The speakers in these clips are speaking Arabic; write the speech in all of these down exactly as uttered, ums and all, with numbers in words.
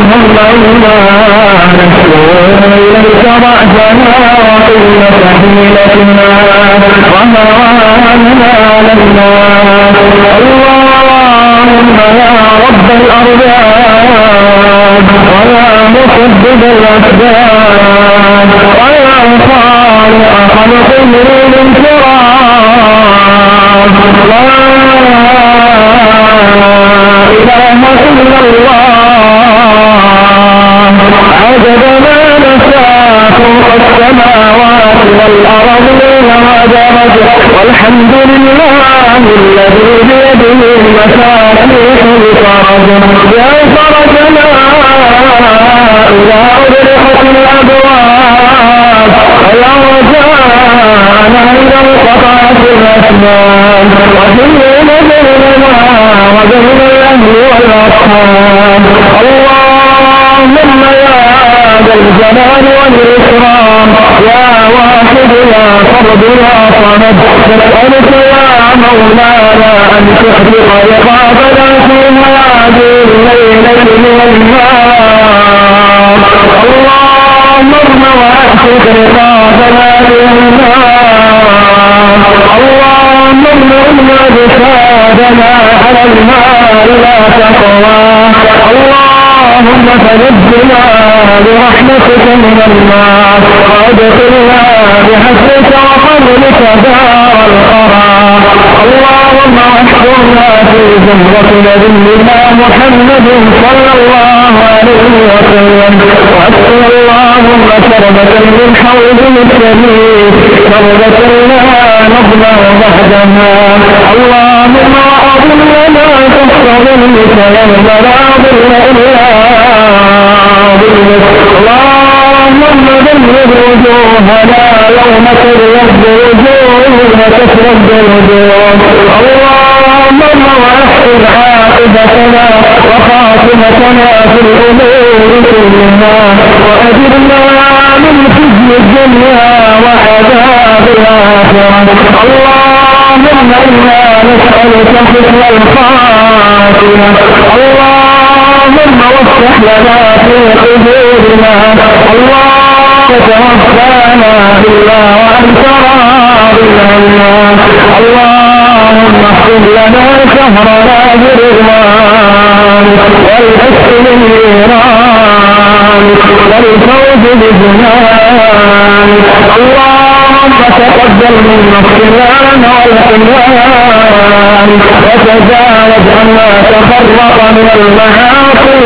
نشكو إليك ضعفنا وقلة حيلتنا وهوانا لنا اللهم يا رب الأرباب ويا مسبب الأسباب ويا خالق خلق الانفراد لا إله إلا الله عجب ما نشاء فوق السماوات والأرض ودرج والحمد لله الذي بيده مفاتيح الفرج يا فرجنا إذا أدركت الأبواب ويا رجانا إذا انقطعت الأسباب وحين بيننا وبين الأهل والأصحاب اللهم يا ذا الجلال والإكرام يا واحد يا فرد يا صمد نسألك يا مولانا أن تحرق رقابنا في هذه الليلة والنهار اللهم واحد رقابنا للنار اللهم إنا بشادنا على الماء لا تقوى اللهم فنجنا برحمتك من النار وادخلنا بحسنك وفضلك دار القرار اللهم احشرنا في زمرة نبينا محمد صلى الله عليه وسلم واسقنا اللهم شربة من حوض الشريف شربة لا نضمع بعدها اللهم واظلنا تحت ظلك يوم لا ظل الا ظلك اللهم بلغ وجوهنا يوم تبيض وجوه وتسود وجوه اللهم واحسن عاقبتنا وخاتمتنا في الامور كلها واجرنا من خزي الدنيا وعذاب الاخره اللهم انا نسالك حسن الخاتمه اللهم وافتح لنا في قبورنا اللهم توفانا الا وانت راض عنا اللهم اغفر لنا شهرنا برضوانك والعشق بالنيران والفوز بجنانك اللهم تقبل منا الصيام والقيام وتزاوج عما تفرق من المعاصي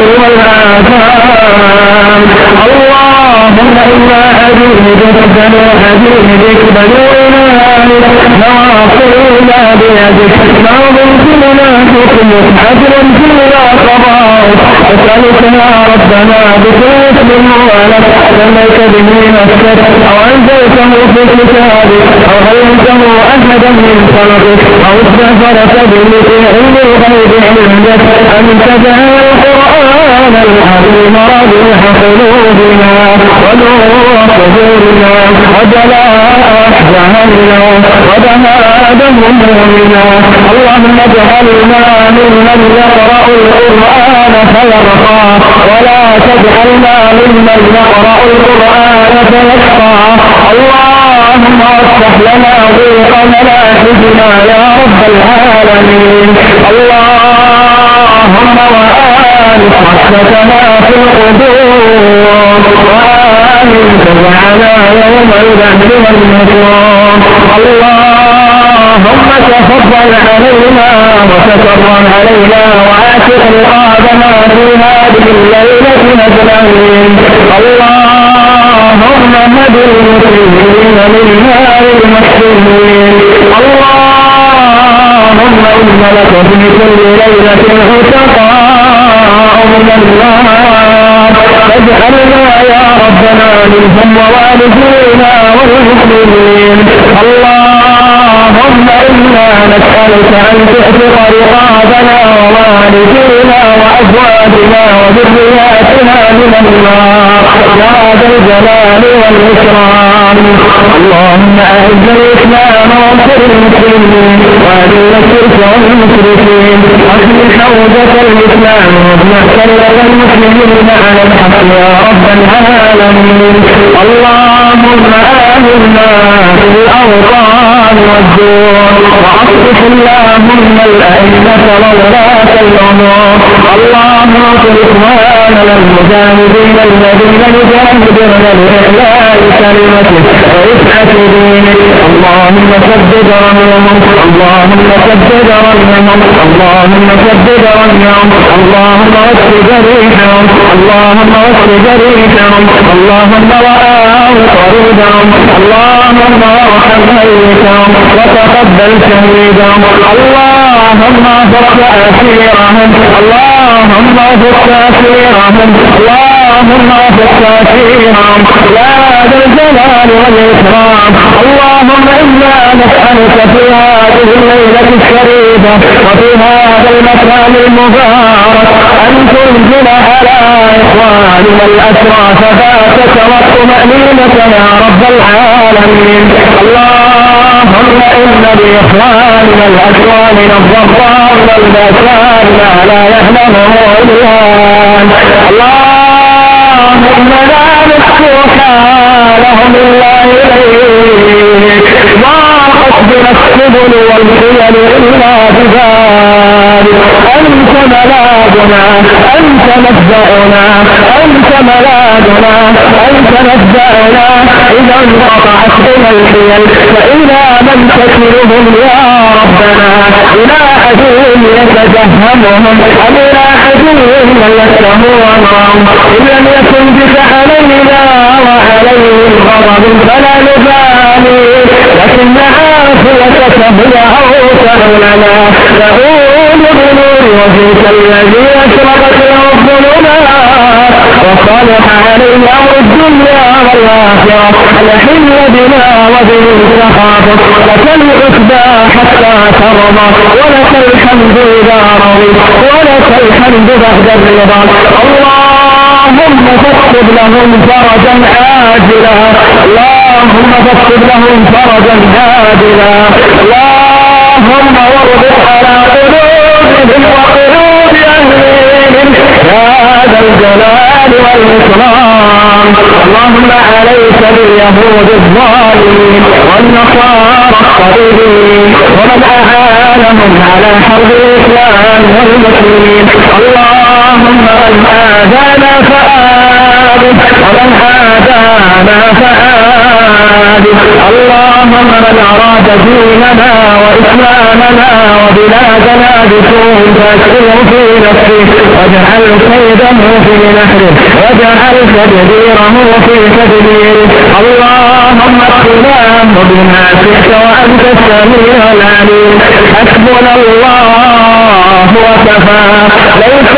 والآثام اللهم إنا عبيدك بنو عبيدك بنو إمامك نواصينا بيدك ماض فينا حكمك عدل فينا قضاؤك أسألك يا ربنا بكل اسم ولك سميت به نفسك أو أنزلته في كتابك أو علمته أحدا من خلقك أو استغفرت به في علم الغيب عندك أن تجعل القرآن العظيم ربيع قلوبنا ونور صدورنا وجلاء أحزاننا وذهاب همومنا اللهم اجعلنا ممن يقرأ القرآن فيرقى ولا تجعلنا ممن يقرأ القرآن فيشقى اللهم افتح لنا ضيق ملاحدنا يا رب العالمين اللهم وآلف رحمتنا في القبور وآمن تبعنا يوم البعث والنشور اللهم تفضل علينا وتكرم علينا وآتنا رقابنا في هذه الليلة أجمعين اللهم هد المسلمين من نار المحسنين اللهم إن لك في كل ليلة عتقاء من النار فاجعلنا يا ربنا منهم ووالدينا والمسلمين اللهم إنا نسألك أن تعتق رقابنا ووالدينا وأزواجنا وذرياتنا من النار يا ذا الجلال والإكرام اللهم أعز الإسلام وانصر المسلمين وأذل الشرك والمشركين واحمي حوزة الإسلام واجمع كلمة المسلمين على الحق يا رب العالمين. اللهم آمنا في الأوطان والدور وأصلح اللهم الأئمة وولاة الأمور. اللهم انصر إخواننا المجاهدين الذين يجاهدون لإحياء كلمتك ورفعة دينك. اللهم سدد رميهم اللهم سدد رميهم اللهم سدد رميهم اللهم وفق جريحهم اللهم وفق جريحهم اللهم وآه طريدهم اللهم وارحم ميتهم وتقبل شهيدهم. اللهم فك أسيرهم اللهم فك أسيرهم اللهم فك أسيرهم يا ذا الجلال والإكرام. اللهم إنا نسألك في هذه الليلة الشريفة وفي هذا المكان المبارك أن تنزل على إخواننا الأسرى ثباتك والطمأنينة يا رب العالمين. اللهم إن بإخواننا الأسرى من الضراء والبأساء ما لا يعلمه إلا أنت. اللهم لا نشكو حالهم إلا إليك ضاقت بنا السبل والحيل إلا بذلك. أنت ملاذنا أنت مفزعنا أنت ملاذنا أنت مفزعنا إذا انقطعت بنا الحيل فإلى من تكلهم يا ربنا؟ إلى عدو يتجهمهم أم إلى عدو يسره أمرهم؟ إن لم يكن بك علينا وعليهم غضب فلا نبالي لكن عافيتك هي أوسع لنا. نعوذ بنور وجهك الذي أشرقت له الظلمات وصلح علينا أمر الدنيا والآخرة. نحل بنا وبه سخافك لك العتبى حتى ترضى ولك الحمد إذا رضيت ولك الحمد بعد الرضا. اللهم فاكتب لهم فرجا عاجلا اللهم فاكتب لهم فرجا عاجلا. اللهم واربط على قلوبهم وقلوب أهلهم يا ذا الجلال والإكرام. اللهم عليك باليهود الظالمين والنصارى الطريقين ومن أعانهم على حرب الإسلام والمسلمين. اللهم من آذانا فآذه ومن آذانا فآذه. اللهم من أراد ديننا وإسلامنا وبلادنا بسوء فأشغله في نفسه واجعل كيده في نحره واجعل تدبيره في تدبيره. اللهم اقناه بما شئت وأنت السميع العليم. حسبنا الله وكفى ليس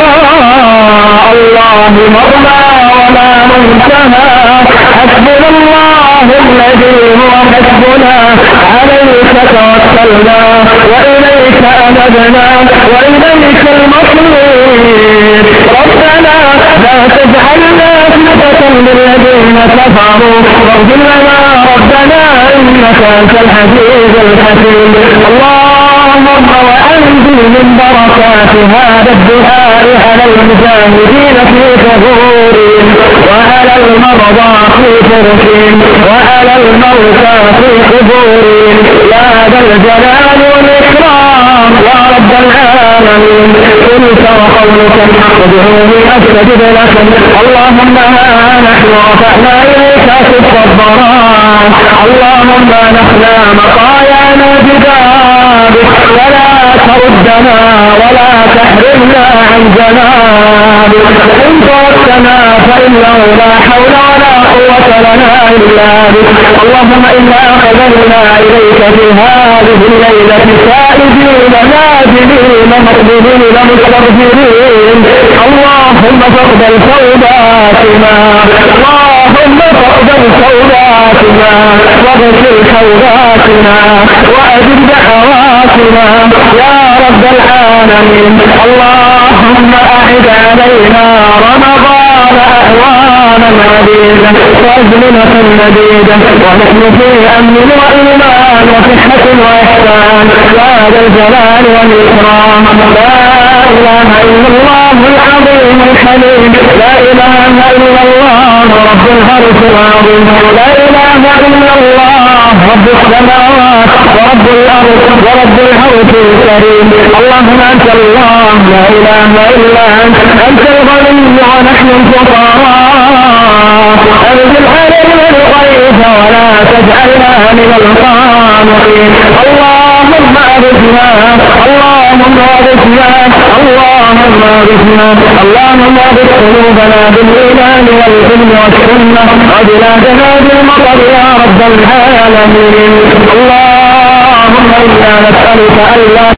وراء الله مرمى ولا منتهى. حسبنا الله الذي هو حسبنا عليك توكلنا وإليك أنبنا وإليك المصير. ربنا لا تجعلنا فتنة للذين كفروا واغفر لنا ربنا إنك أنت العزيز الحكيم. اللهم وأنزل من بركات هذا الدعاء على المجاهدين في ظهورهم وعلى المرضى في فرشهم وعلى الموتى في قبورهم يا ذا الجلال والإكرام يا رب العالمين. قلت وقولك ادعوني أستجب لكم. اللهم ها نحن رفعنا إليك صدق الضراء. اللهم نحن مطايانا ببابك ولا تردنا ولا تحرمنا عن جنابك. إن تركتنا فإنه لا حول ولا قوة لنا إلا بك. اللهم إنا قبلنا إليك في هذه الليلة سائدين ناجلين مقبلين مستغفرين. اللهم فاقبل توباتنا اللهم فاقبل توباتنا واغفر حوباتنا وأجب دعواتنا يا رب العالمين. اللهم أعد علينا رمضان أعوانا عديدة وأزمنة مديدة ونحن في أمن وإيمان وصحة وإحسان يا ذا الجلال والإكرام. لا إله إلا الله العظيم الحليم، لا إله إلا الله رب العرش العظيم، لا إله إلا الله رب السماوات ورب الأرض ورب العرش الكريم. اللهم أنت الله لا إله إلا أنت، أنت الغني ونحن الفقراء، أنزل علينا الغيث ولا تجعلنا من القانطين. اللهم أغثنا اللهم أغثنا اللهم أغثنا اللهم أغث قلوبنا بالإيمان والعلم والسنة وبلادنا بالمطر يا رب العالمين. اللهم إنا نسألك ألا